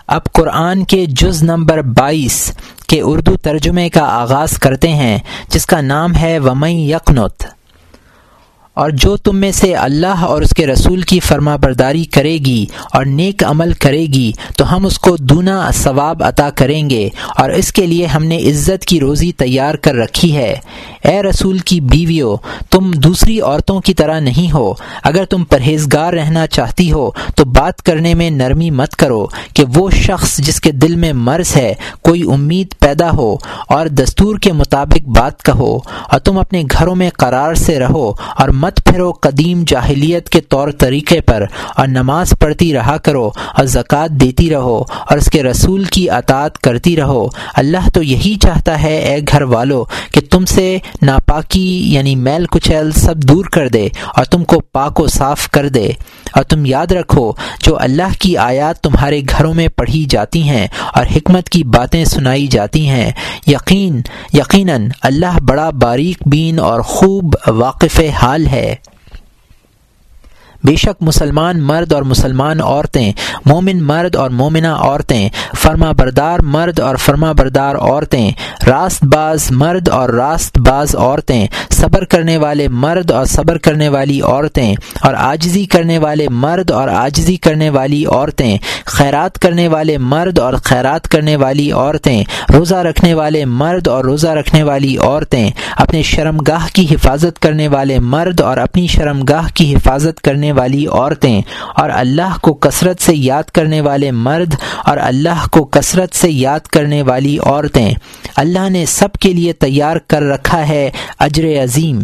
اب قرآن کے جز نمبر 22 کے اردو ترجمے کا آغاز کرتے ہیں، جس کا نام ہے وَمَن یقنت۔ اور جو تم میں سے اللہ اور اس کے رسول کی فرما برداری کرے گی اور نیک عمل کرے گی تو ہم اس کو دونا ثواب عطا کریں گے، اور اس کے لیے ہم نے عزت کی روزی تیار کر رکھی ہے۔ اے رسول کی بیویو، تم دوسری عورتوں کی طرح نہیں ہو۔ اگر تم پرہیزگار رہنا چاہتی ہو تو بات کرنے میں نرمی مت کرو کہ وہ شخص جس کے دل میں مرض ہے کوئی امید پیدا ہو، اور دستور کے مطابق بات کہو، اور تم اپنے گھروں میں قرار سے رہو اور مت پھرو قدیم جاہلیت کے طور طریقے پر، اور نماز پڑھتی رہا کرو اور زکوٰۃ دیتی رہو اور اس کے رسول کی اطاعت کرتی رہو۔ اللہ تو یہی چاہتا ہے اے گھر والو کہ تم سے ناپاکی یعنی میل کچیل سب دور کر دے اور تم کو پاک و صاف کر دے۔ اور تم یاد رکھو جو اللہ کی آیات تمہارے گھروں میں پڑھی جاتی ہیں اور حکمت کی باتیں سنائی جاتی ہیں، یقیناً اللہ بڑا باریک بین اور خوب واقف حال ہے۔ بے شک مسلمان مرد اور مسلمان عورتیں، مومن مرد اور مومنہ عورتیں، فرما بردار مرد اور فرما بردار عورتیں، راست باز مرد اور راست باز عورتیں، صبر کرنے والے مرد اور صبر کرنے والی عورتیں، اور عاجزی کرنے والے مرد اور عاجزی کرنے والی عورتیں، خیرات کرنے والے مرد اور خیرات کرنے والی عورتیں، روزہ رکھنے والے مرد اور روزہ رکھنے والی عورتیں، اپنے شرمگاہ کی حفاظت کرنے والے مرد اور اپنی شرمگاہ کی حفاظت کرنے والی عورتیں، اور اللہ کو کثرت سے یاد کرنے والے مرد اور اللہ کو کثرت سے یاد کرنے والی عورتیں۔ اللہ نے سب کے لیے تیار کر رکھا ہے اجر عظیم۔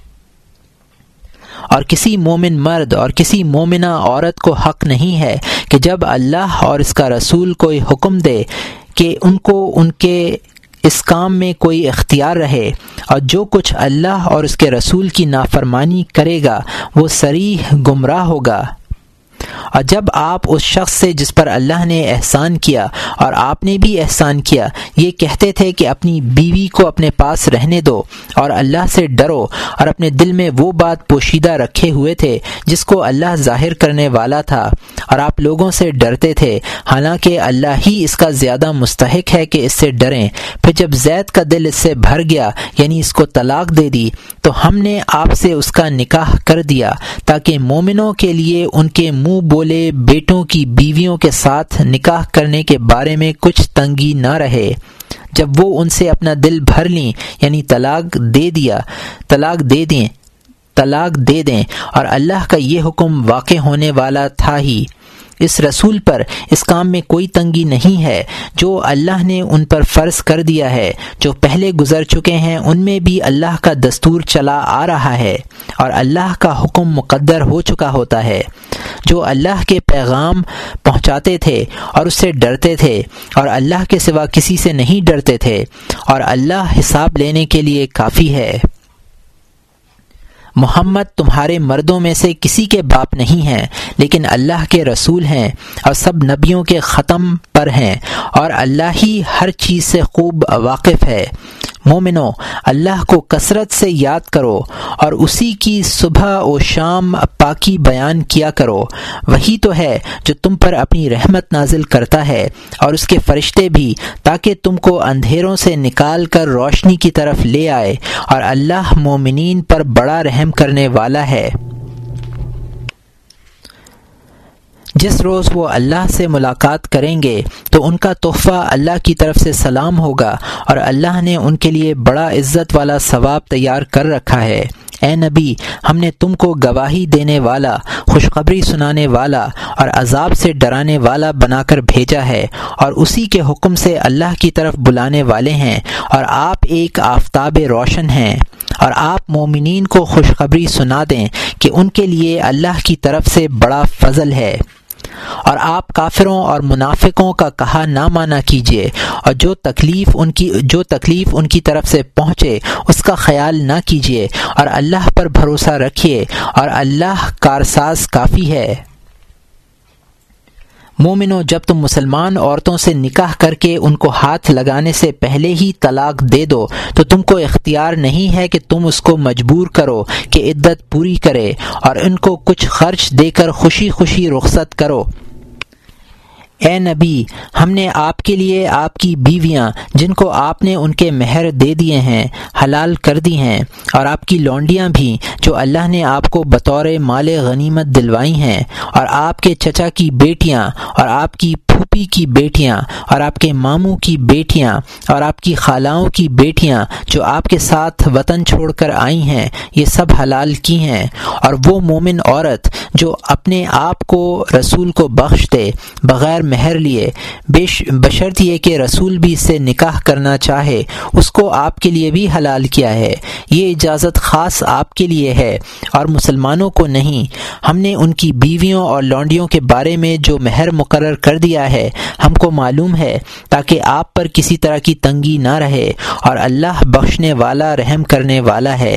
اور کسی مومن مرد اور کسی مومنہ عورت کو حق نہیں ہے کہ جب اللہ اور اس کا رسول کوئی حکم دے کہ ان کو ان کے اس کام میں کوئی اختیار رہے، اور جو کچھ اللہ اور اس کے رسول کی نافرمانی کرے گا وہ صریح گمراہ ہوگا۔ اور جب آپ اس شخص سے جس پر اللہ نے احسان کیا اور آپ نے بھی احسان کیا یہ کہتے تھے کہ اپنی بیوی کو اپنے پاس رہنے دو اور اللہ سے ڈرو، اور اپنے دل میں وہ بات پوشیدہ رکھے ہوئے تھے جس کو اللہ ظاہر کرنے والا تھا، اور آپ لوگوں سے ڈرتے تھے، حالانکہ اللہ ہی اس کا زیادہ مستحق ہے کہ اس سے ڈریں۔ پھر جب زید کا دل اس سے بھر گیا یعنی اس کو طلاق دے دی تو ہم نے آپ سے اس کا نکاح کر دیا تاکہ مومنوں کے لیے ان کے منہ بولے بیٹوں کی بیویوں کے ساتھ نکاح کرنے کے بارے میں کچھ تنگی نہ رہے۔ جب وہ ان سے اپنا دل بھر لیں یعنی طلاق دے دیں اور اللہ کا یہ حکم واقع ہونے والا تھا ہی، اس رسول پر اس کام میں کوئی تنگی نہیں ہے جو اللہ نے ان پر فرض کر دیا ہے۔ جو پہلے گزر چکے ہیں ان میں بھی اللہ کا دستور چلا آ رہا ہے اور اللہ کا حکم مقدر ہو چکا ہوتا ہے۔ جو اللہ کے پیغام پہنچاتے تھے اور اس سے ڈرتے تھے اور اللہ کے سوا کسی سے نہیں ڈرتے تھے، اور اللہ حساب لینے کے لیے کافی ہے۔ محمد تمہارے مردوں میں سے کسی کے باپ نہیں ہیں لیکن اللہ کے رسول ہیں اور سب نبیوں کے ختم پر ہیں، اور اللہ ہی ہر چیز سے خوب واقف ہے۔ مومنو، اللہ کو کثرت سے یاد کرو اور اسی کی صبح و شام پاکی بیان کیا کرو۔ وہی تو ہے جو تم پر اپنی رحمت نازل کرتا ہے اور اس کے فرشتے بھی، تاکہ تم کو اندھیروں سے نکال کر روشنی کی طرف لے آئے، اور اللہ مومنین پر بڑا رحم کرنے والا ہے۔ جس روز وہ اللہ سے ملاقات کریں گے تو ان کا تحفہ اللہ کی طرف سے سلام ہوگا، اور اللہ نے ان کے لیے بڑا عزت والا ثواب تیار کر رکھا ہے۔ اے نبی، ہم نے تم کو گواہی دینے والا، خوشخبری سنانے والا اور عذاب سے ڈرانے والا بنا کر بھیجا ہے، اور اسی کے حکم سے اللہ کی طرف بلانے والے ہیں، اور آپ ایک آفتاب روشن ہیں۔ اور آپ مومنین کو خوشخبری سنا دیں کہ ان کے لیے اللہ کی طرف سے بڑا فضل ہے، اور آپ کافروں اور منافقوں کا کہا نہ مانا کیجیے، اور جو تکلیف ان کی طرف سے پہنچے اس کا خیال نہ کیجیے، اور اللہ پر بھروسہ رکھیے، اور اللہ کارساز کافی ہے۔ مومنو، جب تم مسلمان عورتوں سے نکاح کر کے ان کو ہاتھ لگانے سے پہلے ہی طلاق دے دو تو تم کو اختیار نہیں ہے کہ تم اس کو مجبور کرو کہ عدت پوری کرے، اور ان کو کچھ خرچ دے کر خوشی خوشی رخصت کرو۔ اے نبی، ہم نے آپ کے لیے آپ کی بیویاں جن کو آپ نے ان کے مہر دے دیے ہیں حلال کر دی ہیں، اور آپ کی لونڈیاں بھی جو اللہ نے آپ کو بطور مال غنیمت دلوائی ہیں، اور آپ کے چچا کی بیٹیاں اور آپ کی پھوپھی کی بیٹیاں اور آپ کے ماموں کی بیٹیاں اور آپ کی خالاؤں کی بیٹیاں جو آپ کے ساتھ وطن چھوڑ کر آئی ہیں، یہ سب حلال کی ہیں۔ اور وہ مومن عورت جو اپنے آپ کو رسول کو بخش دے بغیر مہر لیے، بشرط یہ کہ رسول بھی اس سے نکاح کرنا چاہے، اس کو آپ کے لیے بھی حلال کیا ہے۔ یہ اجازت خاص آپ کے لیے ہے اور مسلمانوں کو نہیں۔ ہم نے ان کی بیویوں اور لونڈیوں کے بارے میں جو مہر مقرر کر دیا ہے ہم کو معلوم ہے، تاکہ آپ پر کسی طرح کی تنگی نہ رہے، اور اللہ بخشنے والا رحم کرنے والا ہے۔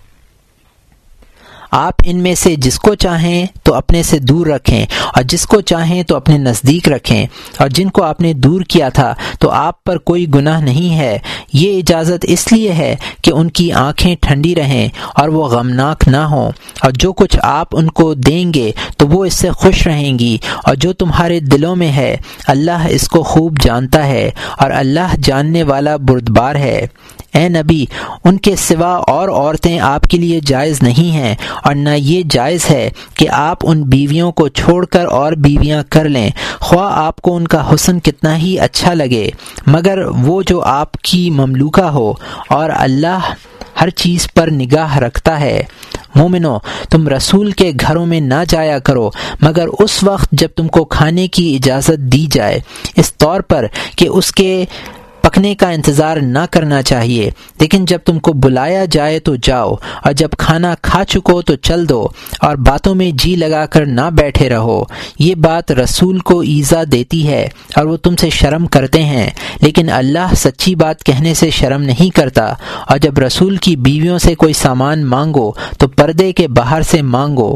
آپ ان میں سے جس کو چاہیں تو اپنے سے دور رکھیں اور جس کو چاہیں تو اپنے نزدیک رکھیں، اور جن کو آپ نے دور کیا تھا تو آپ پر کوئی گناہ نہیں ہے۔ یہ اجازت اس لیے ہے کہ ان کی آنکھیں ٹھنڈی رہیں اور وہ غمناک نہ ہوں، اور جو کچھ آپ ان کو دیں گے تو وہ اس سے خوش رہیں گی، اور جو تمہارے دلوں میں ہے اللہ اس کو خوب جانتا ہے، اور اللہ جاننے والا بردبار ہے۔ اے نبی، ان کے سوا اور عورتیں آپ کے لیے جائز نہیں ہیں، اور نہ یہ جائز ہے کہ آپ ان بیویوں کو چھوڑ کر اور بیویاں کر لیں، خواہ آپ کو ان کا حسن کتنا ہی اچھا لگے، مگر وہ جو آپ کی مملوکہ ہو، اور اللہ ہر چیز پر نگاہ رکھتا ہے۔ مومنو، تم رسول کے گھروں میں نہ جایا کرو مگر اس وقت جب تم کو کھانے کی اجازت دی جائے، اس طور پر کہ اس کے پکنے کا انتظار نہ کرنا چاہیے، لیکن جب تم کو بلایا جائے تو جاؤ، اور جب کھانا کھا چکو تو چل دو، اور باتوں میں جی لگا کر نہ بیٹھے رہو۔ یہ بات رسول کو ایذا دیتی ہے اور وہ تم سے شرم کرتے ہیں، لیکن اللہ سچی بات کہنے سے شرم نہیں کرتا۔ اور جب رسول کی بیویوں سے کوئی سامان مانگو تو پردے کے باہر سے مانگو،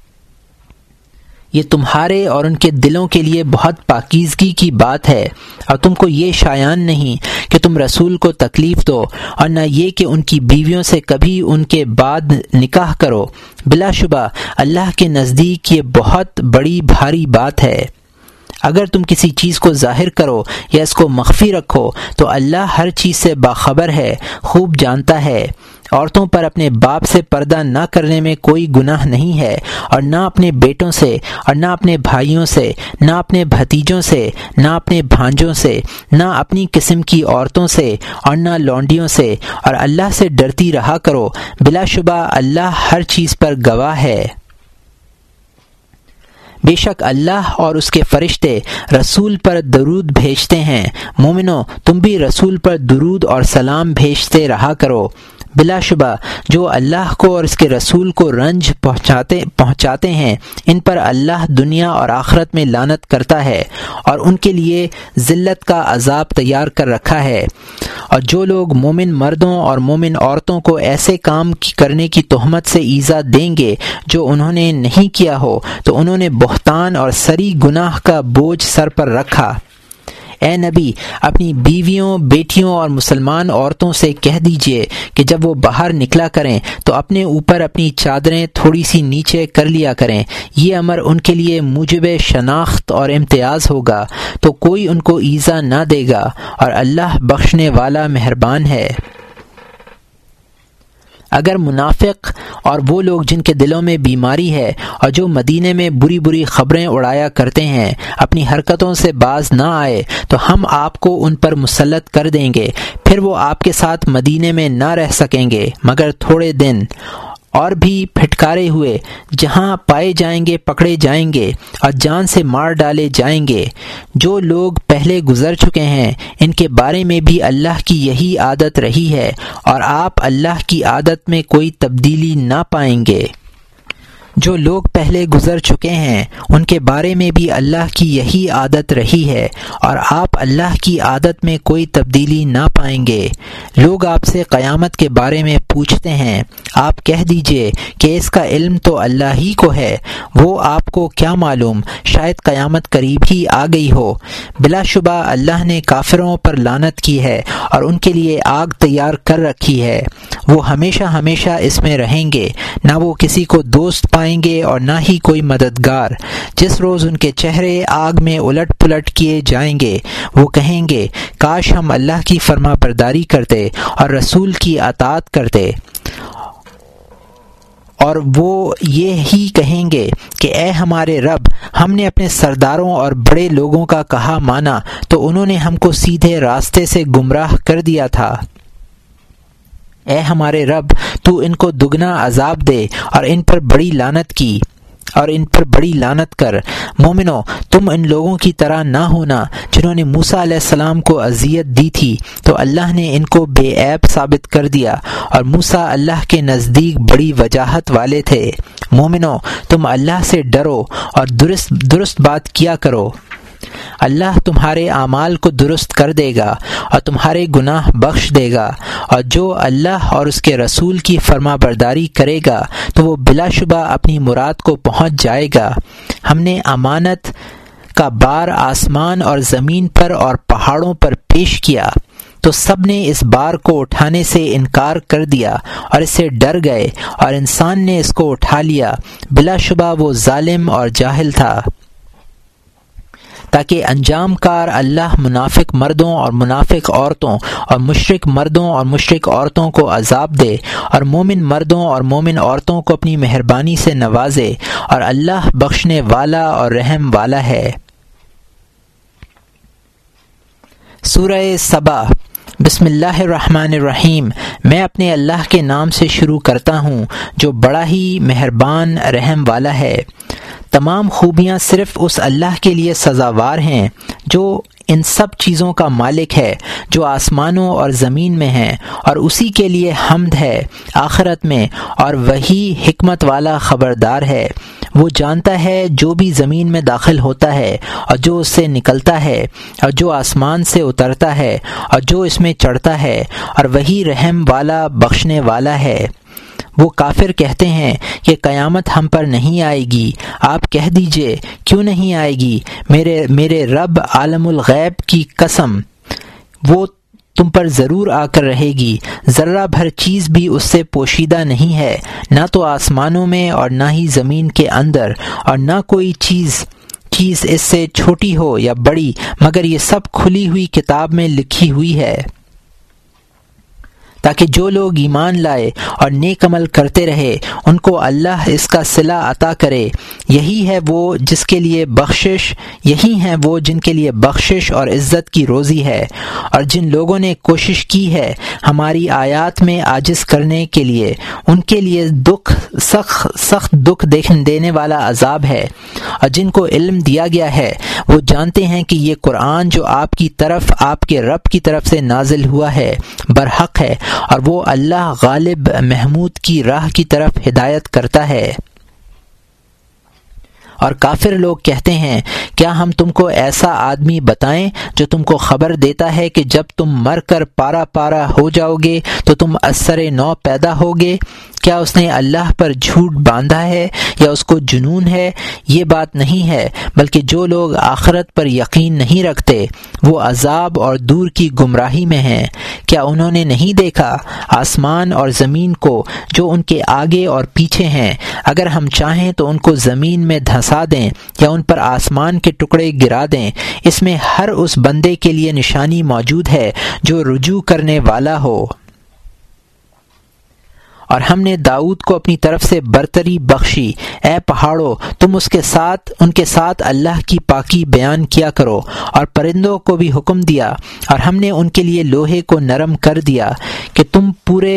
یہ تمہارے اور ان کے دلوں کے لیے بہت پاکیزگی کی بات ہے، اور تم کو یہ شایان نہیں کہ تم رسول کو تکلیف دو، اور نہ یہ کہ ان کی بیویوں سے کبھی ان کے بعد نکاح کرو۔ بلا شبہ اللہ کے نزدیک یہ بہت بڑی بھاری بات ہے۔ اگر تم کسی چیز کو ظاہر کرو یا اس کو مخفی رکھو تو اللہ ہر چیز سے باخبر ہے، خوب جانتا ہے۔ عورتوں پر اپنے باپ سے پردہ نہ کرنے میں کوئی گناہ نہیں ہے، اور نہ اپنے بیٹوں سے، اور نہ اپنے بھائیوں سے، نہ اپنے بھتیجوں سے، نہ اپنے بھانجوں سے، نہ اپنی قسم کی عورتوں سے، اور نہ لونڈیوں سے، اور اللہ سے ڈرتی رہا کرو۔ بلا شبہ اللہ ہر چیز پر گواہ ہے۔ بے شک اللہ اور اس کے فرشتے رسول پر درود بھیجتے ہیں۔ مومنو، تم بھی رسول پر درود اور سلام بھیجتے رہا کرو۔ بلا شبہ جو اللہ کو اور اس کے رسول کو رنج پہنچاتے ہیں، ان پر اللہ دنیا اور آخرت میں لعنت کرتا ہے اور ان کے لیے ذلت کا عذاب تیار کر رکھا ہے۔ اور جو لوگ مومن مردوں اور مومن عورتوں کو ایسے کام کرنے کی تہمت سے ایذا دیں گے جو انہوں نے نہیں کیا ہو، تو انہوں نے بہتان اور سری گناہ کا بوجھ سر پر رکھا۔ اے نبی، اپنی بیویوں، بیٹیوں اور مسلمان عورتوں سے کہہ دیجئے کہ جب وہ باہر نکلا کریں تو اپنے اوپر اپنی چادریں تھوڑی سی نیچے کر لیا کریں۔ یہ امر ان کے لیے موجب شناخت اور امتیاز ہوگا، تو کوئی ان کو ایذا نہ دے گا، اور اللہ بخشنے والا مہربان ہے۔ اگر منافق اور وہ لوگ جن کے دلوں میں بیماری ہے اور جو مدینے میں بری بری خبریں اڑایا کرتے ہیں اپنی حرکتوں سے باز نہ آئے تو ہم آپ کو ان پر مسلط کر دیں گے، پھر وہ آپ کے ساتھ مدینے میں نہ رہ سکیں گے مگر تھوڑے دن، اور بھی پھٹکارے ہوئے جہاں پائے جائیں گے پکڑے جائیں گے اور جان سے مار ڈالے جائیں گے۔ جو لوگ پہلے گزر چکے ہیں ان کے بارے میں بھی اللہ کی یہی عادت رہی ہے، اور آپ اللہ کی عادت میں کوئی تبدیلی نہ پائیں گے۔ جو لوگ پہلے گزر چکے ہیں ان کے بارے میں بھی اللہ کی یہی عادت رہی ہے، اور آپ اللہ کی عادت میں کوئی تبدیلی نہ پائیں گے۔ لوگ آپ سے قیامت کے بارے میں پوچھتے ہیں، آپ کہہ دیجئے کہ اس کا علم تو اللہ ہی کو ہے، وہ آپ کو کیا معلوم، شاید قیامت قریب ہی آ گئی ہو۔ بلا شبہ اللہ نے کافروں پر لعنت کی ہے اور ان کے لیے آگ تیار کر رکھی ہے، وہ ہمیشہ ہمیشہ اس میں رہیں گے، نہ وہ کسی کو دوست پائیں پائیں گے اور نہ ہی کوئی مددگار۔ جس روز ان کے چہرے آگ میں الٹ پلٹ کیے جائیں گے، وہ کہیں گے کاش ہم اللہ کی فرما برداری کرتے اور رسول کی اطاعت کرتے، اور وہ یہ ہی کہیں گے کہ اے ہمارے رب، ہم نے اپنے سرداروں اور بڑے لوگوں کا کہا مانا تو انہوں نے ہم کو سیدھے راستے سے گمراہ کر دیا تھا۔ اے ہمارے رب، تو ان کو دگنا عذاب دے اور ان پر بڑی لعنت کر۔ مومنو، تم ان لوگوں کی طرح نہ ہونا جنہوں نے موسیٰ علیہ السلام کو اذیت دی تھی تو اللہ نے ان کو بے عیب ثابت کر دیا، اور موسیٰ اللہ کے نزدیک بڑی وجاہت والے تھے۔ مومنو، تم اللہ سے ڈرو اور درست بات کیا کرو، اللہ تمہارے اعمال کو درست کر دے گا اور تمہارے گناہ بخش دے گا، اور جو اللہ اور اس کے رسول کی فرما برداری کرے گا تو وہ بلا شبہ اپنی مراد کو پہنچ جائے گا۔ ہم نے امانت کا بار آسمان اور زمین پر اور پہاڑوں پر پیش کیا تو سب نے اس بار کو اٹھانے سے انکار کر دیا اور اس سے ڈر گئے، اور انسان نے اس کو اٹھا لیا، بلا شبہ وہ ظالم اور جاہل تھا۔ تاکہ انجام کار اللہ منافق مردوں اور منافق عورتوں اور مشرک مردوں اور مشرک عورتوں کو عذاب دے، اور مومن مردوں اور مومن عورتوں کو اپنی مہربانی سے نوازے، اور اللہ بخشنے والا اور رحم والا ہے۔ سورہ سبا۔ بسم اللہ الرحمن الرحیم۔ میں اپنے اللہ کے نام سے شروع کرتا ہوں جو بڑا ہی مہربان رحم والا ہے۔ تمام خوبیاں صرف اس اللہ کے لیے سزاوار ہیں جو ان سب چیزوں کا مالک ہے جو آسمانوں اور زمین میں ہیں، اور اسی کے لیے حمد ہے آخرت میں، اور وہی حکمت والا خبردار ہے۔ وہ جانتا ہے جو بھی زمین میں داخل ہوتا ہے اور جو اس سے نکلتا ہے، اور جو آسمان سے اترتا ہے اور جو اس میں چڑھتا ہے، اور وہی رحم والا بخشنے والا ہے۔ وہ کافر کہتے ہیں کہ قیامت ہم پر نہیں آئے گی۔ آپ کہہ دیجئے کیوں نہیں آئے گی؟ میرے رب عالم الغیب کی قسم، وہ تم پر ضرور آ کر رہے گی۔ ذرہ بھر چیز بھی اس سے پوشیدہ نہیں ہے، نہ تو آسمانوں میں اور نہ ہی زمین کے اندر، اور نہ کوئی چیز اس سے چھوٹی ہو یا بڑی، مگر یہ سب کھلی ہوئی کتاب میں لکھی ہوئی ہے، تاکہ جو لوگ ایمان لائے اور نیک عمل کرتے رہے ان کو اللہ اس کا صلہ عطا کرے۔ یہی ہیں وہ جن کے لیے بخشش اور عزت کی روزی ہے، اور جن لوگوں نے کوشش کی ہے ہماری آیات میں عاجز کرنے کے لیے، ان کے لیے سخت دکھ دینے والا عذاب ہے۔ اور جن کو علم دیا گیا ہے وہ جانتے ہیں کہ یہ قرآن جو آپ کی طرف آپ کے رب کی طرف سے نازل ہوا ہے برحق ہے، اور وہ اللہ غالب محمود کی راہ کی طرف ہدایت کرتا ہے۔ اور کافر لوگ کہتے ہیں کیا ہم تم کو ایسا آدمی بتائیں جو تم کو خبر دیتا ہے کہ جب تم مر کر پارا پارا ہو جاؤ گے تو تم اثر نو پیدا ہوگے؟ کیا اس نے اللہ پر جھوٹ باندھا ہے یا اس کو جنون ہے؟ یہ بات نہیں ہے، بلکہ جو لوگ آخرت پر یقین نہیں رکھتے وہ عذاب اور دور کی گمراہی میں ہیں۔ کیا انہوں نے نہیں دیکھا آسمان اور زمین کو جو ان کے آگے اور پیچھے ہیں؟ اگر ہم چاہیں تو ان کو زمین میں دھسا دیں یا ان پر آسمان کے ٹکڑے گرا دیں، اس میں ہر اس بندے کے لیے نشانی موجود ہے جو رجوع کرنے والا ہو۔ اور ہم نے داؤد کو اپنی طرف سے برتری بخشی، اے پہاڑوں تم ان کے ساتھ اللہ کی پاکی بیان کیا کرو، اور پرندوں کو بھی حکم دیا، اور ہم نے ان کے لیے لوہے کو نرم کر دیا کہ تم پورے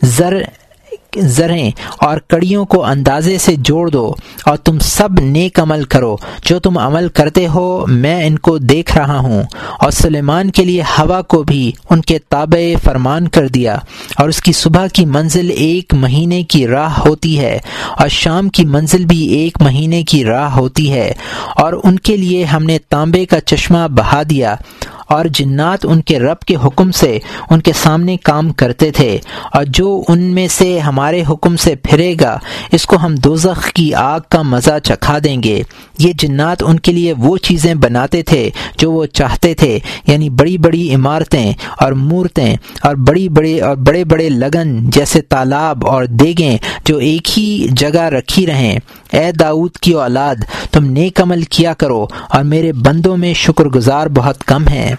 زریں اور کڑیوں کو اندازے سے جوڑ دو، اور تم سب نیک عمل کرو، جو تم عمل کرتے ہو میں ان کو دیکھ رہا ہوں۔ اور سلیمان کے لیے ہوا کو بھی ان کے تابع فرمان کر دیا، اور اس کی صبح کی منزل 1 مہینے کی راہ ہوتی ہے اور شام کی منزل بھی 1 مہینے کی راہ ہوتی ہے۔ اور ان کے لیے ہم نے تانبے کا چشمہ بہا دیا، اور جنات ان کے رب کے حکم سے ان کے سامنے کام کرتے تھے، اور جو ان میں سے ہمارے ہمارے حکم سے پھرے گا اس کو ہم دوزخ کی آگ کا مزہ چکھا دیں گے۔ یہ جنات ان کے لیے وہ چیزیں بناتے تھے جو وہ چاہتے تھے، یعنی بڑی بڑی عمارتیں اور مورتیں اور بڑے بڑے لگن جیسے تالاب اور دیگیں جو ایک ہی جگہ رکھی رہیں۔ اے داؤد کی اولاد، تم نیک عمل کیا کرو اور میرے بندوں میں شکر گزار بہت کم ہیں۔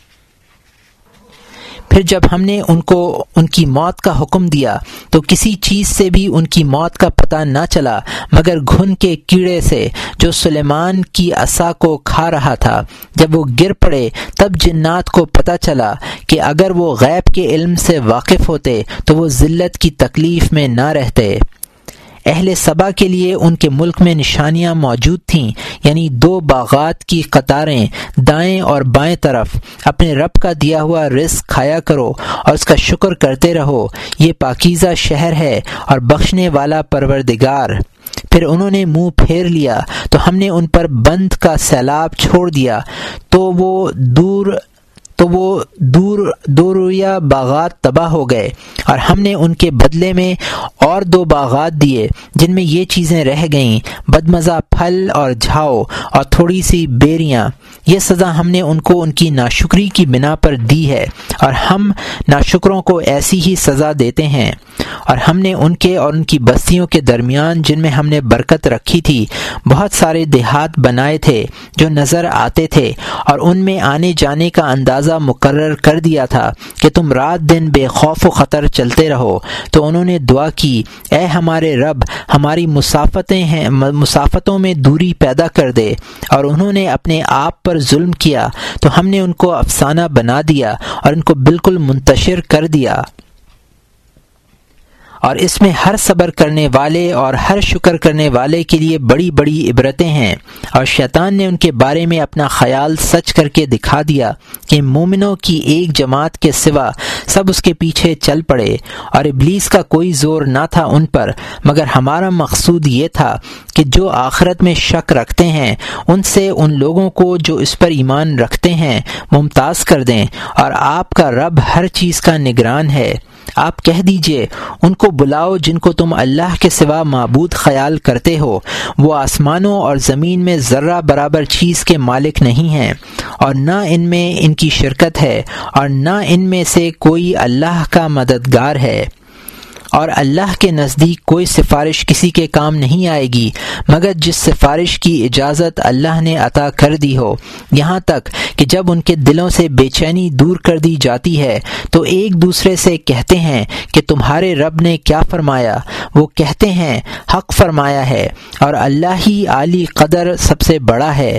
پھر جب ہم نے ان کو ان کی موت کا حکم دیا تو کسی چیز سے بھی ان کی موت کا پتہ نہ چلا مگر گھن کے کیڑے سے جو سلیمان کی عصا کو کھا رہا تھا۔ جب وہ گر پڑے تب جنات کو پتہ چلا کہ اگر وہ غیب کے علم سے واقف ہوتے تو وہ ذلت کی تکلیف میں نہ رہتے۔ اہل سبا کے لیے ان کے ملک میں نشانیاں موجود تھیں، یعنی 2 باغات کی قطاریں دائیں اور بائیں طرف۔ اپنے رب کا دیا ہوا رزق کھایا کرو اور اس کا شکر کرتے رہو، یہ پاکیزہ شہر ہے اور بخشنے والا پروردگار۔ پھر انہوں نے منہ پھیر لیا تو ہم نے ان پر بند کا سیلاب چھوڑ دیا تو وہ دور رویہ باغات تباہ ہو گئے، اور ہم نے ان کے بدلے میں اور 2 باغات دیے جن میں یہ چیزیں رہ گئیں، بدمزہ پھل اور جھاؤ اور تھوڑی سی بیریاں۔ یہ سزا ہم نے ان کو ان کی ناشکری کی بنا پر دی ہے، اور ہم ناشکروں کو ایسی ہی سزا دیتے ہیں۔ اور ہم نے ان کے اور ان کی بستیوں کے درمیان جن میں ہم نے برکت رکھی تھی بہت سارے دیہات بنائے تھے جو نظر آتے تھے، اور ان میں آنے جانے کا اندازہ مقرر کر دیا تھا کہ تم رات دن بے خوف و خطر چلتے رہو۔ تو انہوں نے دعا کی، اے ہمارے رب، ہماری مسافتوں میں دوری پیدا کر دے، اور انہوں نے اپنے آپ پر ظلم کیا تو ہم نے ان کو افسانہ بنا دیا اور ان کو بالکل منتشر کر دیا۔ اور اس میں ہر صبر کرنے والے اور ہر شکر کرنے والے کے لیے بڑی بڑی عبرتیں ہیں۔ اور شیطان نے ان کے بارے میں اپنا خیال سچ کر کے دکھا دیا کہ مومنوں کی ایک جماعت کے سوا سب اس کے پیچھے چل پڑے، اور ابلیس کا کوئی زور نہ تھا ان پر، مگر ہمارا مقصود یہ تھا کہ جو آخرت میں شک رکھتے ہیں ان سے ان لوگوں کو جو اس پر ایمان رکھتے ہیں ممتاز کر دیں، اور آپ کا رب ہر چیز کا نگران ہے۔ آپ کہہ دیجئے ان کو بلاؤ جن کو تم اللہ کے سوا معبود خیال کرتے ہو، وہ آسمانوں اور زمین میں ذرہ برابر چیز کے مالک نہیں ہیں، اور نہ ان میں ان کی شرکت ہے، اور نہ ان میں سے کوئی اللہ کا مددگار ہے۔ اور اللہ کے نزدیک کوئی سفارش کسی کے کام نہیں آئے گی مگر جس سفارش کی اجازت اللہ نے عطا کر دی ہو، یہاں تک کہ جب ان کے دلوں سے بے چینی دور کر دی جاتی ہے تو ایک دوسرے سے کہتے ہیں کہ تمہارے رب نے کیا فرمایا؟ وہ کہتے ہیں حق فرمایا ہے، اور اللہ ہی عالی قدر سب سے بڑا ہے۔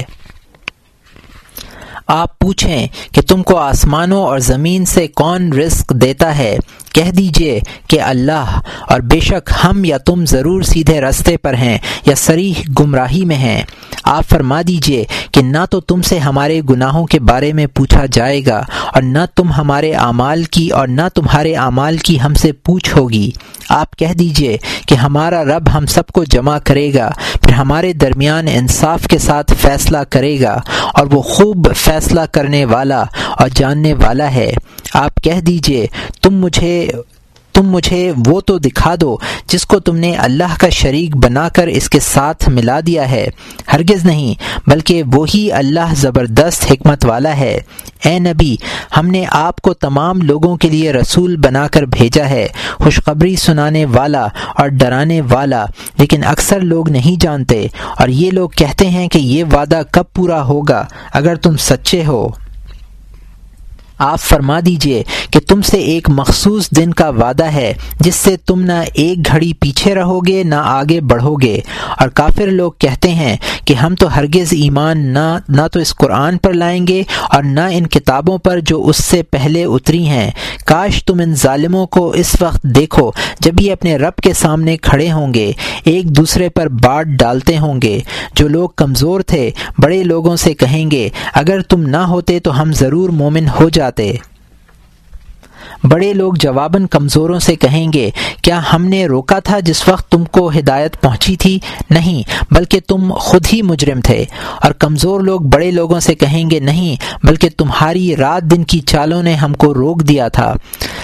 آپ پوچھیں کہ تم کو آسمانوں اور زمین سے کون رزق دیتا ہے؟ کہہ دیجئے کہ اللہ، اور بے شک ہم یا تم ضرور سیدھے راستے پر ہیں یا صریح گمراہی میں ہیں۔ آپ فرما دیجئے کہ نہ تو تم سے ہمارے گناہوں کے بارے میں پوچھا جائے گا، اور نہ تم ہمارے اعمال کی اور نہ تمہارے اعمال کی ہم سے پوچھ ہوگی۔ آپ کہہ دیجئے کہ ہمارا رب ہم سب کو جمع کرے گا، پھر ہمارے درمیان انصاف کے ساتھ فیصلہ کرے گا، اور وہ خوب فیصلہ کرنے والا اور جاننے والا ہے۔ آپ کہہ دیجئے تم مجھے وہ تو دکھا دو جس کو تم نے اللہ کا شریک بنا کر اس کے ساتھ ملا دیا ہے۔ ہرگز نہیں، بلکہ وہی اللہ زبردست حکمت والا ہے۔ اے نبی، ہم نے آپ کو تمام لوگوں کے لیے رسول بنا کر بھیجا ہے، خوشخبری سنانے والا اور ڈرانے والا، لیکن اکثر لوگ نہیں جانتے، اور یہ لوگ کہتے ہیں کہ یہ وعدہ کب پورا ہوگا اگر تم سچے ہو۔ آپ فرما دیجئے کہ تم سے ایک مخصوص دن کا وعدہ ہے جس سے تم نہ ایک گھڑی پیچھے رہو گے نہ آگے بڑھو گے، اور کافر لوگ کہتے ہیں کہ ہم تو ہرگز ایمان نہ تو اس قرآن پر لائیں گے اور نہ ان کتابوں پر جو اس سے پہلے اتری ہیں۔ کاش تم ان ظالموں کو اس وقت دیکھو جب یہ اپنے رب کے سامنے کھڑے ہوں گے، ایک دوسرے پر باٹ ڈالتے ہوں گے۔ جو لوگ کمزور تھے بڑے لوگوں سے کہیں گے اگر تم نہ ہوتے تو ہم ضرور مومن ہو جاتے، بڑے لوگ جواباً کمزوروں سے کہیں گے کیا ہم نے روکا تھا جس وقت تم کو ہدایت پہنچی تھی؟ نہیں، بلکہ تم خود ہی مجرم تھے۔ اور کمزور لوگ بڑے لوگوں سے کہیں گے نہیں، بلکہ تمہاری رات دن کی چالوں نے ہم کو روک دیا تھا۔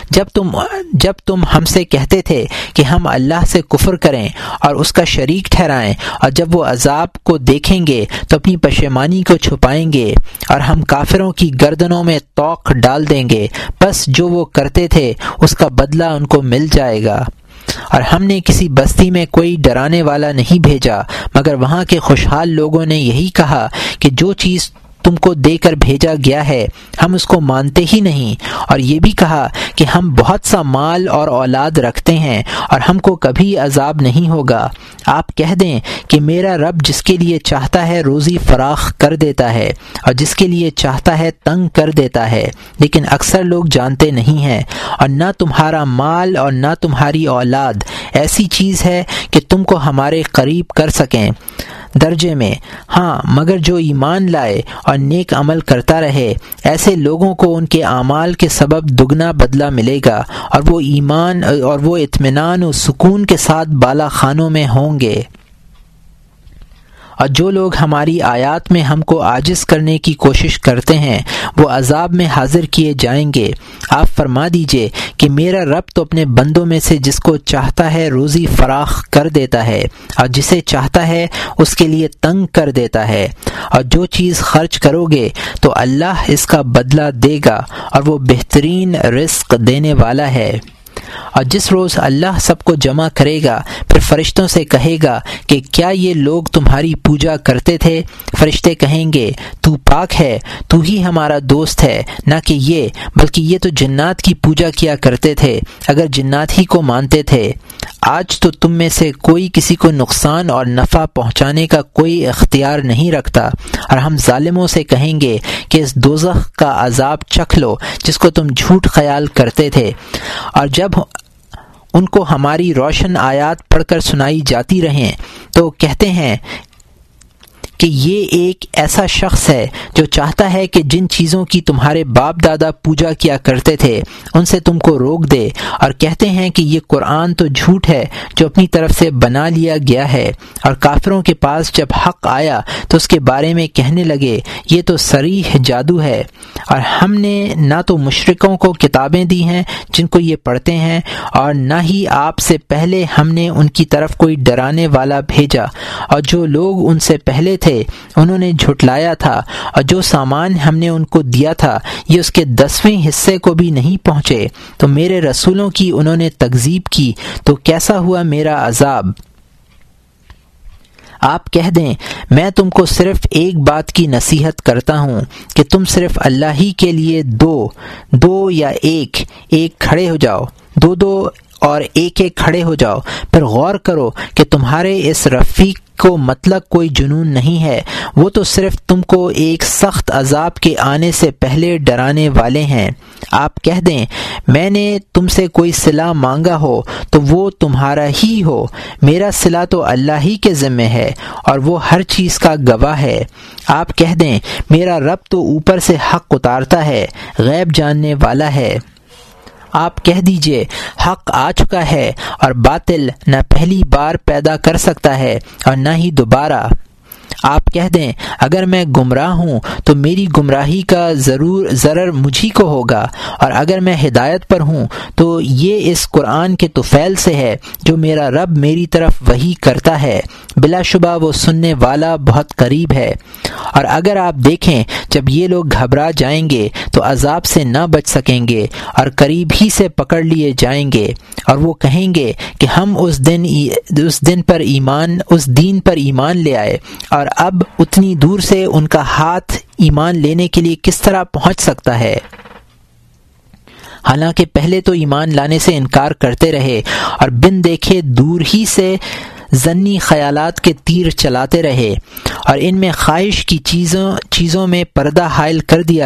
جب تم ہم سے کہتے تھے کہ ہم اللہ سے کفر کریں اور اس کا شریک ٹھہرائیں، اور جب وہ عذاب کو دیکھیں گے تو اپنی پشیمانی کو چھپائیں گے اور ہم کافروں کی گردنوں میں طوق ڈال دیں گے، بس جو وہ کرتے تھے اس کا بدلہ ان کو مل جائے گا۔ اور ہم نے کسی بستی میں کوئی ڈرانے والا نہیں بھیجا مگر وہاں کے خوشحال لوگوں نے یہی کہا کہ جو چیز تم کو دے کر بھیجا گیا ہے ہم اس کو مانتے ہی نہیں، اور یہ بھی کہا کہ ہم بہت سا مال اور اولاد رکھتے ہیں اور ہم کو کبھی عذاب نہیں ہوگا۔ آپ کہہ دیں کہ میرا رب جس کے لیے چاہتا ہے روزی فراخ کر دیتا ہے اور جس کے لیے چاہتا ہے تنگ کر دیتا ہے، لیکن اکثر لوگ جانتے نہیں ہیں۔ اور نہ تمہارا مال اور نہ تمہاری اولاد ایسی چیز ہے کہ تم کو ہمارے قریب کر سکیں درجے میں، ہاں مگر جو ایمان لائے اور نیک عمل کرتا رہے، ایسے لوگوں کو ان کے اعمال کے سبب دگنا بدلہ ملے گا، اور وہ ایمان اور وہ اطمینان و سکون کے ساتھ بالا خانوں میں ہوں گے۔ اور جو لوگ ہماری آیات میں ہم کو عاجز کرنے کی کوشش کرتے ہیں وہ عذاب میں حاضر کیے جائیں گے۔ آپ فرما دیجئے کہ میرا رب تو اپنے بندوں میں سے جس کو چاہتا ہے روزی فراخ کر دیتا ہے اور جسے چاہتا ہے اس کے لیے تنگ کر دیتا ہے، اور جو چیز خرچ کرو گے تو اللہ اس کا بدلہ دے گا، اور وہ بہترین رزق دینے والا ہے۔ اور جس روز اللہ سب کو جمع کرے گا پھر فرشتوں سے کہے گا کہ کیا یہ لوگ تمہاری پوجا کرتے تھے؟ فرشتے کہیں گے تو پاک ہے، تو ہی ہمارا دوست ہے، نہ کہ یہ، بلکہ یہ تو جنات کی پوجا کیا کرتے تھے اگر جنات ہی کو مانتے تھے۔ آج تو تم میں سے کوئی کسی کو نقصان اور نفع پہنچانے کا کوئی اختیار نہیں رکھتا، اور ہم ظالموں سے کہیں گے کہ اس دوزخ کا عذاب چکھ لو جس کو تم جھوٹ خیال کرتے تھے۔ اور جب ان کو ہماری روشن آیات پڑھ کر سنائی جاتی رہیں تو کہتے ہیں کہ یہ ایک ایسا شخص ہے جو چاہتا ہے کہ جن چیزوں کی تمہارے باپ دادا پوجا کیا کرتے تھے ان سے تم کو روک دے، اور کہتے ہیں کہ یہ قرآن تو جھوٹ ہے جو اپنی طرف سے بنا لیا گیا ہے۔ اور کافروں کے پاس جب حق آیا تو اس کے بارے میں کہنے لگے یہ تو صریح جادو ہے، اور ہم نے نہ تو مشرکوں کو کتابیں دی ہیں جن کو یہ پڑھتے ہیں، اور نہ ہی آپ سے پہلے ہم نے ان کی طرف کوئی ڈرانے والا بھیجا، اور جو لوگ ان سے پہلے تھے انہوں نے جھٹلایا تھا، اور جو سامان ہم نے ان کو دیا تھا یہ اس کے 10ویں حصے کو بھی نہیں پہنچے، تو میرے رسولوں کی انہوں نے تکذیب کی، تو کیسا ہوا میرا عذاب۔ آپ کہہ دیں میں تم کو صرف ایک بات کی نصیحت کرتا ہوں کہ تم صرف اللہ ہی کے لیے دو یا ایک کھڑے ہو جاؤ، دو اور ایک کھڑے ہو جاؤ، پھر غور کرو کہ تمہارے اس رفیق کو مطلق کوئی جنون نہیں ہے، وہ تو صرف تم کو ایک سخت عذاب کے آنے سے پہلے ڈرانے والے ہیں۔ آپ کہہ دیں میں نے تم سے کوئی صلہ مانگا ہو تو وہ تمہارا ہی ہو، میرا صلہ تو اللہ ہی کے ذمہ ہے اور وہ ہر چیز کا گواہ ہے۔ آپ کہہ دیں میرا رب تو اوپر سے حق اتارتا ہے، غیب جاننے والا ہے۔ آپ کہہ دیجئے حق آ چکا ہے اور باطل نہ پہلی بار پیدا کر سکتا ہے اور نہ ہی دوبارہ۔ آپ کہہ دیں اگر میں گمراہ ہوں تو میری گمراہی کا ضرر مجھی کو ہوگا، اور اگر میں ہدایت پر ہوں تو یہ اس قرآن کے طفیل سے ہے جو میرا رب میری طرف وحی کرتا ہے، بلا شبہ وہ سننے والا بہت قریب ہے۔ اور اگر آپ دیکھیں جب یہ لوگ گھبرا جائیں گے تو عذاب سے نہ بچ سکیں گے اور قریب ہی سے پکڑ لیے جائیں گے، اور وہ کہیں گے کہ ہم اس دین پر ایمان لے آئے، اور اب اتنی دور سے ان کا ہاتھ ایمان لینے کے لیے کس طرح پہنچ سکتا ہے؟ حالانکہ پہلے تو ایمان لانے سے انکار کرتے رہے اور بن دیکھے دور ہی سے ظنی خیالات کے تیر چلاتے رہے، اور ان میں خواہش کی چیزوں میں پردہ حائل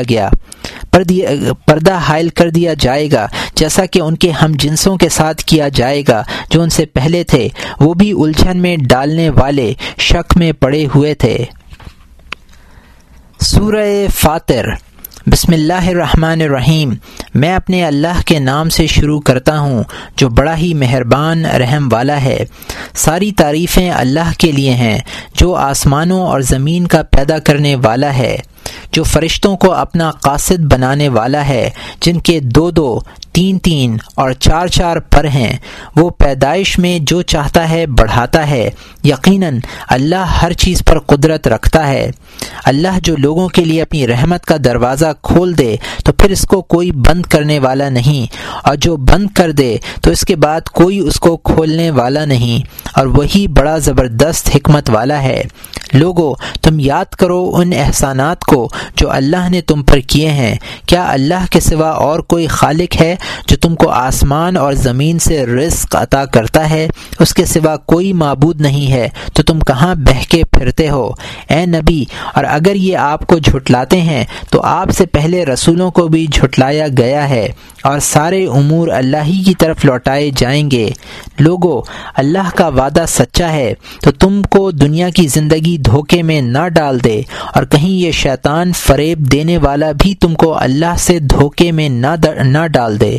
کر دیا جائے گا، جیسا کہ ان کے ہم جنسوں کے ساتھ کیا جائے گا جو ان سے پہلے تھے، وہ بھی الجھن میں ڈالنے والے شک میں پڑے ہوئے تھے۔ سورہ فاطر۔ بسم اللہ الرحمن الرحیم۔ میں اپنے اللہ کے نام سے شروع کرتا ہوں جو بڑا ہی مہربان رحم والا ہے۔ ساری تعریفیں اللہ کے لیے ہیں جو آسمانوں اور زمین کا پیدا کرنے والا ہے، جو فرشتوں کو اپنا قاصد بنانے والا ہے، جن کے 2 3 اور 4 پر ہیں۔ وہ پیدائش میں جو چاہتا ہے بڑھاتا ہے۔ یقیناً اللہ ہر چیز پر قدرت رکھتا ہے۔ اللہ جو لوگوں کے لیے اپنی رحمت کا دروازہ کھول دے تو پھر اس کو کوئی بند کرنے والا نہیں، اور جو بند کر دے تو اس کے بعد کوئی اس کو کھولنے والا نہیں، اور وہی بڑا زبردست حکمت والا ہے۔ لوگو، تم یاد کرو ان احسانات کو جو اللہ نے تم پر کیے ہیں۔ کیا اللہ کے سوا اور کوئی خالق ہے جو تم کو آسمان اور زمین سے رزق عطا کرتا ہے؟ اس کے سوا کوئی معبود نہیں ہے، تو تم کہاں بہکے پھرتے ہو؟ اے نبی، اور اگر یہ آپ کو جھٹلاتے ہیں تو آپ سے پہلے رسولوں کو بھی جھٹلایا گیا ہے، اور سارے امور اللہ ہی کی طرف لوٹائے جائیں گے۔ لوگو، اللہ کا وعدہ سچا ہے، تو تم کو دنیا کی زندگی دھوکے میں نہ ڈال دے، اور کہیں یہ شیطان فریب دینے والا بھی تم کو اللہ سے دھوکے میں نہ ڈال دے،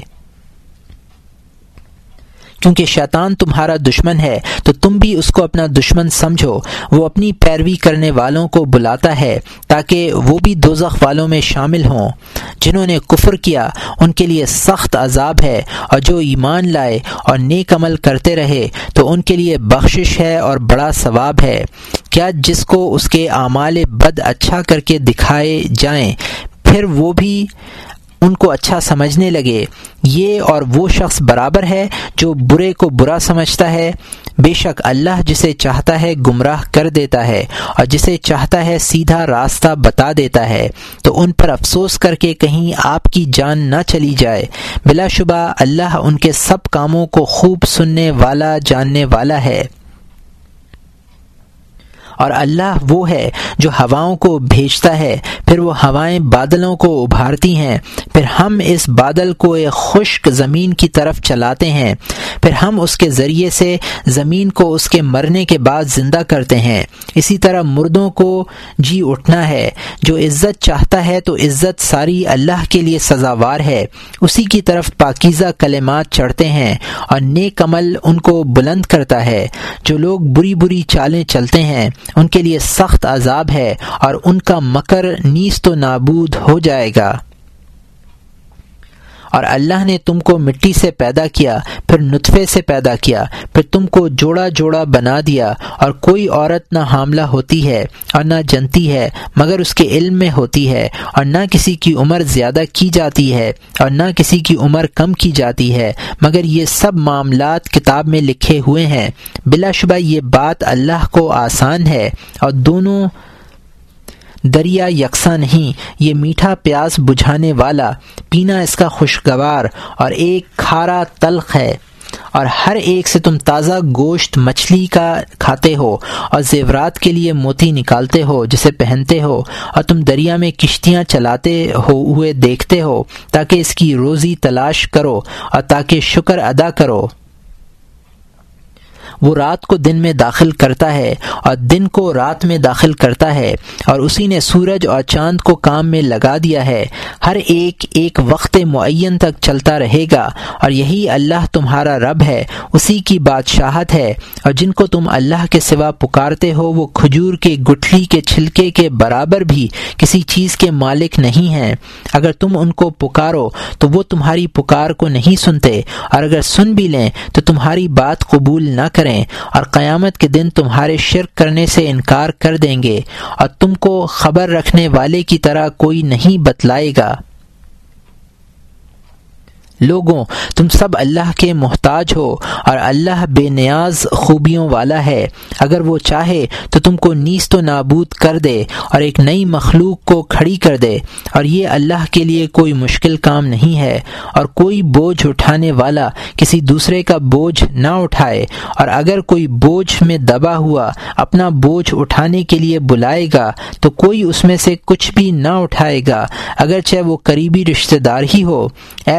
کیونکہ شیطان تمہارا دشمن ہے تو تم بھی اس کو اپنا دشمن سمجھو۔ وہ اپنی پیروی کرنے والوں کو بلاتا ہے تاکہ وہ بھی دوزخ والوں میں شامل ہوں۔ جنہوں نے کفر کیا ان کے لیے سخت عذاب ہے، اور جو ایمان لائے اور نیک عمل کرتے رہے تو ان کے لیے بخشش ہے اور بڑا ثواب ہے۔ کیا جس کو اس کے اعمال بد اچھا کر کے دکھائے جائیں پھر وہ بھی ان کو اچھا سمجھنے لگے؟ یہ اور وہ شخص برابر ہے جو برے کو برا سمجھتا ہے؟ بے شک اللہ جسے چاہتا ہے گمراہ کر دیتا ہے، اور جسے چاہتا ہے سیدھا راستہ بتا دیتا ہے۔ تو ان پر افسوس کر کے کہیں آپ کی جان نہ چلی جائے۔ بلا شبہ اللہ ان کے سب کاموں کو خوب سننے والا، جاننے والا ہے۔ اور اللہ وہ ہے جو ہواؤں کو بھیجتا ہے، پھر وہ ہوائیں بادلوں کو ابھارتی ہیں، پھر ہم اس بادل کو ایک خشک زمین کی طرف چلاتے ہیں، پھر ہم اس کے ذریعے سے زمین کو اس کے مرنے کے بعد زندہ کرتے ہیں۔ اسی طرح مردوں کو جی اٹھنا ہے۔ جو عزت چاہتا ہے تو عزت ساری اللہ کے لیے سزاوار ہے، اسی کی طرف پاکیزہ کلمات چڑھتے ہیں، اور نیک عمل ان کو بلند کرتا ہے۔ جو لوگ بری بری چالیں چلتے ہیں ان کے لیے سخت عذاب ہے، اور ان کا مکر نیست و نابود ہو جائے گا۔ اور اللہ نے تم کو مٹی سے پیدا کیا، پھر نطفے سے پیدا کیا، پھر تم کو جوڑا جوڑا بنا دیا، اور کوئی عورت نہ حاملہ ہوتی ہے اور نہ جنتی ہے مگر اس کے علم میں ہوتی ہے، اور نہ کسی کی عمر زیادہ کی جاتی ہے اور نہ کسی کی عمر کم کی جاتی ہے، مگر یہ سب معاملات کتاب میں لکھے ہوئے ہیں۔ بلا شبہ یہ بات اللہ کو آسان ہے، اور دونوں دریا یکساں نہیں۔ یہ میٹھا پیاس بجھانے والا، پینا اس کا خوشگوار، اور ایک کھارا تلخ ہے۔ اور ہر ایک سے تم تازہ گوشت مچھلی کا کھاتے ہو، اور زیورات کے لیے موتی نکالتے ہو جسے پہنتے ہو، اور تم دریا میں کشتیاں چلاتے ہوئے دیکھتے ہو تاکہ اس کی روزی تلاش کرو اور تاکہ شکر ادا کرو۔ وہ رات کو دن میں داخل کرتا ہے اور دن کو رات میں داخل کرتا ہے، اور اسی نے سورج اور چاند کو کام میں لگا دیا ہے۔ ہر ایک ایک وقت معین تک چلتا رہے گا، اور یہی اللہ تمہارا رب ہے، اسی کی بادشاہت ہے۔ اور جن کو تم اللہ کے سوا پکارتے ہو وہ کھجور کے گٹھلی کے چھلکے کے برابر بھی کسی چیز کے مالک نہیں ہیں۔ اگر تم ان کو پکارو تو وہ تمہاری پکار کو نہیں سنتے، اور اگر سن بھی لیں تو تمہاری بات قبول نہ کریں، اور قیامت کے دن تمہارے شرک کرنے سے انکار کر دیں گے، اور تم کو خبر رکھنے والے کی طرح کوئی نہیں بتلائے گا۔ لوگوں، تم سب اللہ کے محتاج ہو، اور اللہ بے نیاز خوبیوں والا ہے۔ اگر وہ چاہے تو تم کو نیست و نابود کر دے اور ایک نئی مخلوق کو کھڑی کر دے، اور یہ اللہ کے لیے کوئی مشکل کام نہیں ہے۔ اور کوئی بوجھ اٹھانے والا کسی دوسرے کا بوجھ نہ اٹھائے، اور اگر کوئی بوجھ میں دبا ہوا اپنا بوجھ اٹھانے کے لیے بلائے گا تو کوئی اس میں سے کچھ بھی نہ اٹھائے گا، اگرچہ وہ قریبی رشتہ دار ہی ہو۔ اے رسول،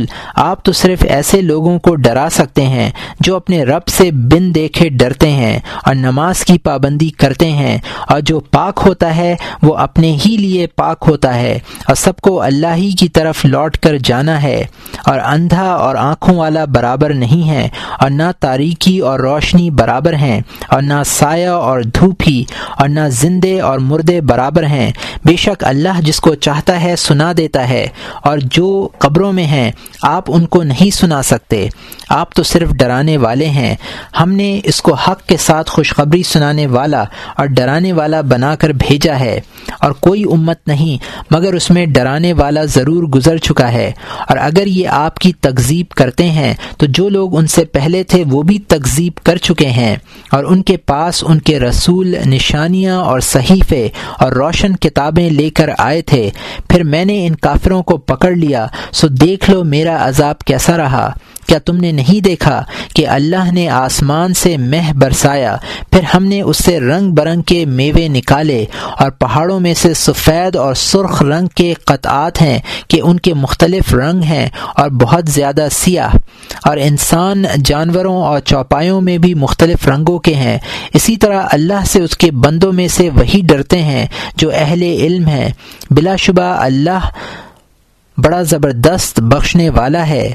رسول آپ تو صرف ایسے لوگوں کو ڈرا سکتے ہیں جو اپنے رب سے بن دیکھے ڈرتے ہیں اور نماز کی پابندی کرتے ہیں، اور جو پاک ہوتا ہے وہ اپنے ہی لیے پاک ہوتا ہے اور سب کو اللہ ہی کی طرف لوٹ کر جانا ہے، اور اندھا اور آنکھوں والا برابر نہیں ہے، اور نہ تاریکی اور روشنی برابر ہیں، اور نہ سایہ اور دھوپ ہی، اور نہ زندے اور مردے برابر ہیں۔ بے شک اللہ جس کو چاہتا ہے سنا دیتا ہے، اور جو قبروں میں ہیں آپ ان کو نہیں سنا سکتے، آپ تو صرف ڈرانے والے ہیں۔ ہم نے اس کو حق کے ساتھ خوشخبری سنانے والا اور ڈرانے والا بنا کر بھیجا ہے، اور کوئی امت نہیں مگر اس میں ڈرانے والا ضرور گزر چکا ہے، اور اگر یہ آپ کی تکذیب کرتے ہیں تو جو لوگ ان سے پہلے تھے وہ بھی تکذیب کر چکے ہیں، اور ان کے پاس ان کے رسول نشانیاں اور صحیفے اور روشن کتابیں لے کر آئے تھے، پھر میں نے ان کافروں کو پکڑ لیا، سو دیکھ لو میرا عذاب کیسا رہا۔ کیا تم نے نہیں دیکھا کہ اللہ نے آسمان سے مہ برسایا، پھر ہم نے اس سے رنگ برنگ کے میوے نکالے، اور پہاڑوں میں سے سفید اور سرخ رنگ کے قطعات ہیں کہ ان کے مختلف رنگ ہیں اور بہت زیادہ سیاہ، اور انسان جانوروں اور چوپایوں میں بھی مختلف رنگوں کے ہیں۔ اسی طرح اللہ سے اس کے بندوں میں سے وہی ڈرتے ہیں جو اہل علم ہیں، بلا شبہ اللہ بڑا زبردست بخشنے والا ہے۔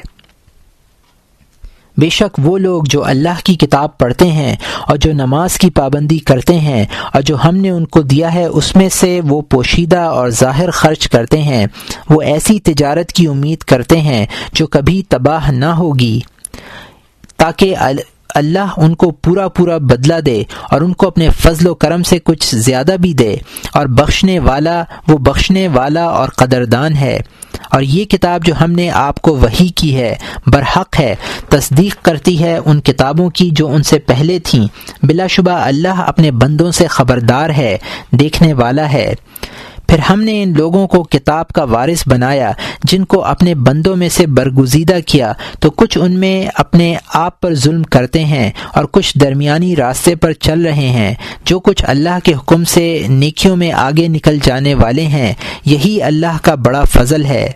بے شک وہ لوگ جو اللہ کی کتاب پڑھتے ہیں اور جو نماز کی پابندی کرتے ہیں اور جو ہم نے ان کو دیا ہے اس میں سے وہ پوشیدہ اور ظاہر خرچ کرتے ہیں، وہ ایسی تجارت کی امید کرتے ہیں جو کبھی تباہ نہ ہوگی، تاکہ اللہ ان کو پورا پورا بدلہ دے اور ان کو اپنے فضل و کرم سے کچھ زیادہ بھی دے، اور وہ بخشنے والا اور قدردان ہے۔ اور یہ کتاب جو ہم نے آپ کو وحی کی ہے برحق ہے، تصدیق کرتی ہے ان کتابوں کی جو ان سے پہلے تھیں، بلا شبہ اللہ اپنے بندوں سے خبردار ہے، دیکھنے والا ہے۔ پھر ہم نے ان لوگوں کو کتاب کا وارث بنایا جن کو اپنے بندوں میں سے برگزیدہ کیا، تو کچھ ان میں اپنے آپ پر ظلم کرتے ہیں اور کچھ درمیانی راستے پر چل رہے ہیں، جو کچھ اللہ کے حکم سے نیکیوں میں آگے نکل جانے والے ہیں، یہی اللہ کا بڑا فضل ہے۔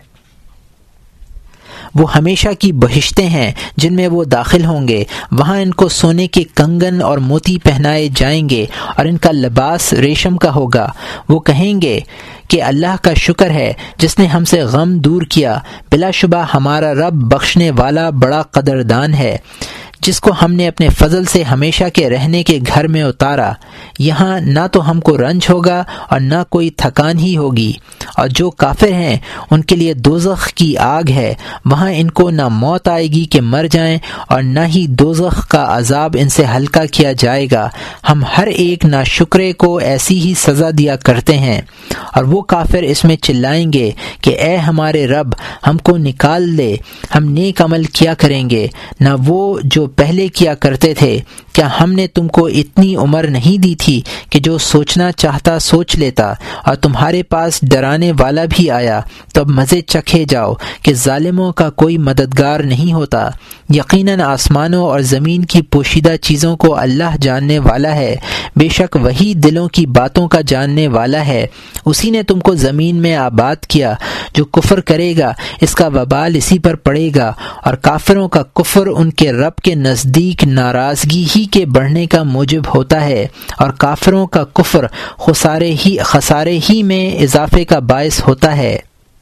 وہ ہمیشہ کی بہشتیں ہیں جن میں وہ داخل ہوں گے، وہاں ان کو سونے کے کنگن اور موتی پہنائے جائیں گے اور ان کا لباس ریشم کا ہوگا۔ وہ کہیں گے کہ اللہ کا شکر ہے جس نے ہم سے غم دور کیا، بلا شبہ ہمارا رب بخشنے والا بڑا قدردان ہے، جس کو ہم نے اپنے فضل سے ہمیشہ کے رہنے کے گھر میں اتارا۔ یہاں نہ تو ہم کو رنج ہوگا اور نہ کوئی تھکان ہی ہوگی، اور جو کافر ہیں ان کے لیے دوزخ کی آگ ہے، وہاں ان کو نہ موت آئے گی کہ مر جائیں، اور نہ ہی دوزخ کا عذاب ان سے ہلکا کیا جائے گا۔ ہم ہر ایک ناشکرے کو ایسی ہی سزا دیا کرتے ہیں۔ اور وہ کافر اس میں چلائیں گے کہ اے ہمارے رب، ہم کو نکال دے، ہم نیک عمل کیا کریں گے، نہ وہ جو پہلے کیا کرتے تھے۔ کیا ہم نے تم کو اتنی عمر نہیں دی تھی کہ جو سوچنا چاہتا سوچ لیتا، اور تمہارے پاس ڈرانے والا بھی آیا، تو اب مزے چکھے جاؤ کہ ظالموں کا کوئی مددگار نہیں ہوتا۔ یقیناً آسمانوں اور زمین کی پوشیدہ چیزوں کو اللہ جاننے والا ہے، بے شک وہی دلوں کی باتوں کا جاننے والا ہے۔ اسی نے تم کو زمین میں آباد کیا، جو کفر کرے گا اس کا وبال اسی پر پڑے گا، اور کافروں کا کفر ان کے رب کے نزدیک ناراضگی ہی کے بڑھنے کا موجب ہوتا ہے، اور کافروں کا کفر خسارے ہی میں اضافے کا باعث ہوتا ہے۔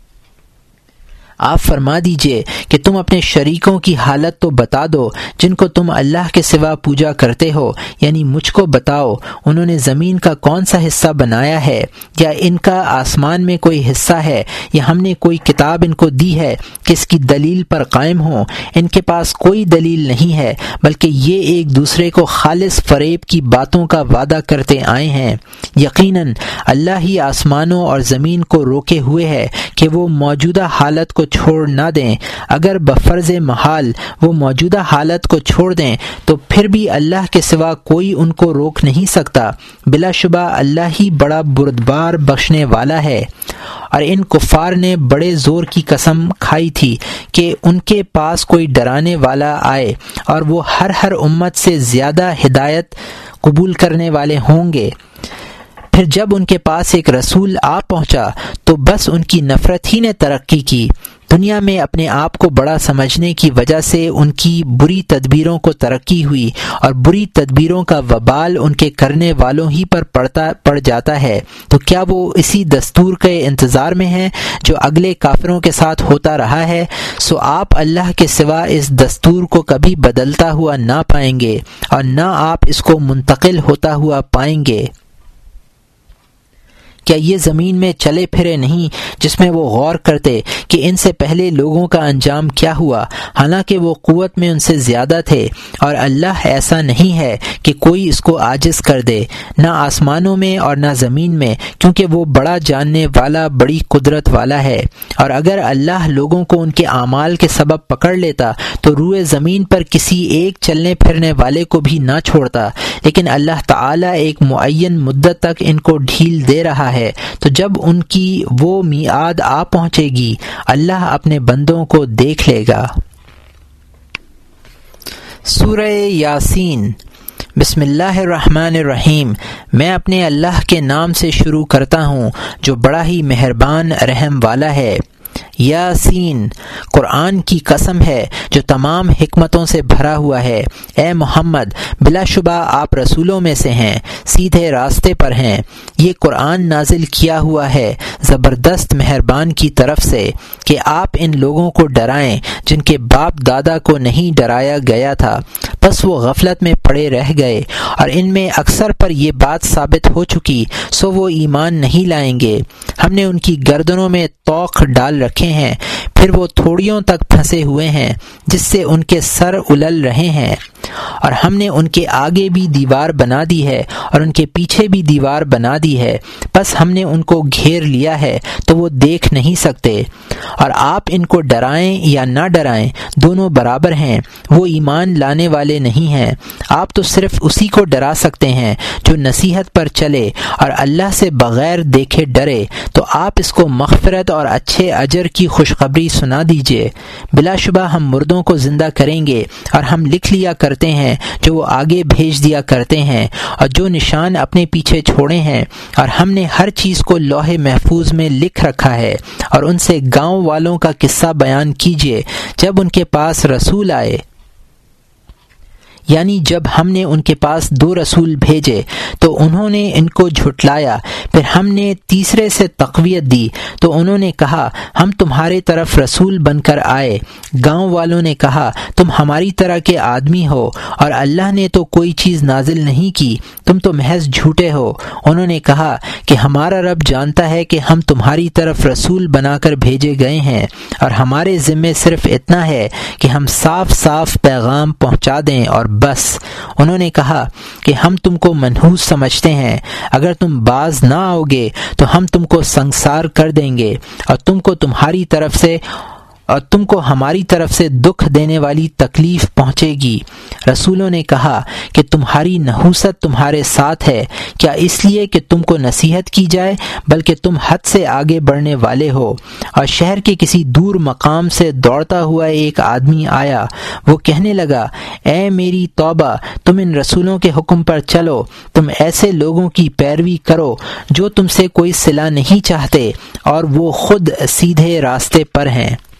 آپ فرما دیجئے کہ تم اپنے شریکوں کی حالت تو بتا دو جن کو تم اللہ کے سوا پوجا کرتے ہو، یعنی مجھ کو بتاؤ انہوں نے زمین کا کون سا حصہ بنایا ہے، یا ان کا آسمان میں کوئی حصہ ہے، یا ہم نے کوئی کتاب ان کو دی ہے کہ اس کی دلیل پر قائم ہوں۔ ان کے پاس کوئی دلیل نہیں ہے، بلکہ یہ ایک دوسرے کو خالص فریب کی باتوں کا وعدہ کرتے آئے ہیں۔ یقیناً اللہ ہی آسمانوں اور زمین کو روکے ہوئے ہے کہ وہ موجودہ حالت کو چھوڑ نہ دیں۔ اگر بفرض محال وہ موجودہ حالت کو چھوڑ دیں تو پھر بھی اللہ کے سوا کوئی ان کو روک نہیں سکتا، بلا شبہ اللہ ہی بڑا بردبار بخشنے والا ہے۔ اور ان کفار نے بڑے زور کی قسم کھائی تھی کہ ان کے پاس کوئی ڈرانے والا آئے اور وہ ہر امت سے زیادہ ہدایت قبول کرنے والے ہوں گے۔ پھر پھر جب ان کے پاس ایک رسول آ پہنچا تو بس ان کی نفرت ہی نے ترقی کی۔ دنیا میں اپنے آپ کو بڑا سمجھنے کی وجہ سے ان کی بری تدبیروں کو ترقی ہوئی، اور بری تدبیروں کا وبال ان کے کرنے والوں ہی پر پڑ جاتا ہے۔ تو کیا وہ اسی دستور کے انتظار میں ہیں جو اگلے کافروں کے ساتھ ہوتا رہا ہے؟ سو آپ اللہ کے سوا اس دستور کو کبھی بدلتا ہوا نہ پائیں گے، اور نہ آپ اس کو منتقل ہوتا ہوا پائیں گے۔ کیا یہ زمین میں چلے پھرے نہیں جس میں وہ غور کرتے کہ ان سے پہلے لوگوں کا انجام کیا ہوا، حالانکہ وہ قوت میں ان سے زیادہ تھے، اور اللہ ایسا نہیں ہے کہ کوئی اس کو عاجز کر دے، نہ آسمانوں میں اور نہ زمین میں، کیونکہ وہ بڑا جاننے والا، بڑی قدرت والا ہے۔ اور اگر اللہ لوگوں کو ان کے اعمال کے سبب پکڑ لیتا تو روئے زمین پر کسی ایک چلنے پھرنے والے کو بھی نہ چھوڑتا، لیکن اللہ تعالیٰ ایک معین مدت تک ان کو ڈھیل دے رہا ہے۔ تو جب ان کی وہ میعاد آ پہنچے گی، اللہ اپنے بندوں کو دیکھ لے گا۔ سورہ یاسین۔ بسم اللہ الرحمن الرحیم۔ میں اپنے اللہ کے نام سے شروع کرتا ہوں جو بڑا ہی مہربان رحم والا ہے۔ یاسین، قرآن کی قسم ہے جو تمام حکمتوں سے بھرا ہوا ہے۔ اے محمد، بلا شبہ آپ رسولوں میں سے ہیں، سیدھے راستے پر ہیں۔ یہ قرآن نازل کیا ہوا ہے زبردست مہربان کی طرف سے کہ آپ ان لوگوں کو ڈرائیں جن کے باپ دادا کو نہیں ڈرایا گیا تھا، بس وہ غفلت میں پڑے رہ گئے، اور ان میں اکثر پر یہ بات ثابت ہو چکی، سو وہ ایمان نہیں لائیں گے۔ ہم نے ان کی گردنوں میں طوق ڈال رکھے ہیں، پھر وہ تھوڑیوں تک پھنسے ہوئے ہیں جس سے ان کے سر الل رہے ہیں، اور ہم نے ان کے آگے بھی دیوار بنا دی ہے اور ان کے پیچھے بھی دیوار بنا دی ہے، بس ہم نے ان کو گھیر لیا ہے تو وہ دیکھ نہیں سکتے۔ اور آپ ان کو ڈرائیں یا نہ ڈرائیں دونوں برابر ہیں، وہ ایمان لانے والے نہیں ہیں۔ آپ تو صرف اسی کو ڈرا سکتے ہیں جو نصیحت پر چلے اور اللہ سے بغیر دیکھے ڈرے، تو آپ اس کو مغفرت اور اچھے اجر کی خوشخبری سنا دیجیے۔ بلا شبہ ہم مردوں کو زندہ کریں گے، اور ہم لکھ لیا کرتے ہیں جو وہ آگے بھیج دیا کرتے ہیں، اور جو نشان اپنے پیچھے چھوڑے ہیں، اور ہم نے ہر چیز کو لوح محفوظ میں لکھ رکھا ہے۔ اور ان سے گاؤں والوں کا قصہ بیان کیجیے جب ان کے پاس رسول آئے، یعنی جب ہم نے ان کے پاس 2 رسول بھیجے تو انہوں نے ان کو جھٹلایا، پھر ہم نے تیسرے سے تقویت دی تو انہوں نے کہا ہم تمہارے طرف رسول بن کر آئے۔ گاؤں والوں نے کہا تم ہماری طرح کے آدمی ہو اور اللہ نے تو کوئی چیز نازل نہیں کی، تم تو محض جھوٹے ہو۔ انہوں نے کہا کہ ہمارا رب جانتا ہے کہ ہم تمہاری طرف رسول بنا کر بھیجے گئے ہیں، اور ہمارے ذمے صرف اتنا ہے کہ ہم صاف صاف پیغام پہنچا دیں اور بس۔ انہوں نے کہا کہ ہم تم کو منحوس سمجھتے ہیں، اگر تم باز نہ آؤ گے تو ہم تم کو سنگسار کر دیں گے، اور تم کو ہماری طرف سے دکھ دینے والی تکلیف پہنچے گی۔ رسولوں نے کہا کہ تمہاری نحوست تمہارے ساتھ ہے، کیا اس لیے کہ تم کو نصیحت کی جائے، بلکہ تم حد سے آگے بڑھنے والے ہو۔ اور شہر کے کسی دور مقام سے دوڑتا ہوا ایک آدمی آیا، وہ کہنے لگا اے میری توبہ، تم ان رسولوں کے حکم پر چلو، تم ایسے لوگوں کی پیروی کرو جو تم سے کوئی صلہ نہیں چاہتے اور وہ خود سیدھے راستے پر ہیں۔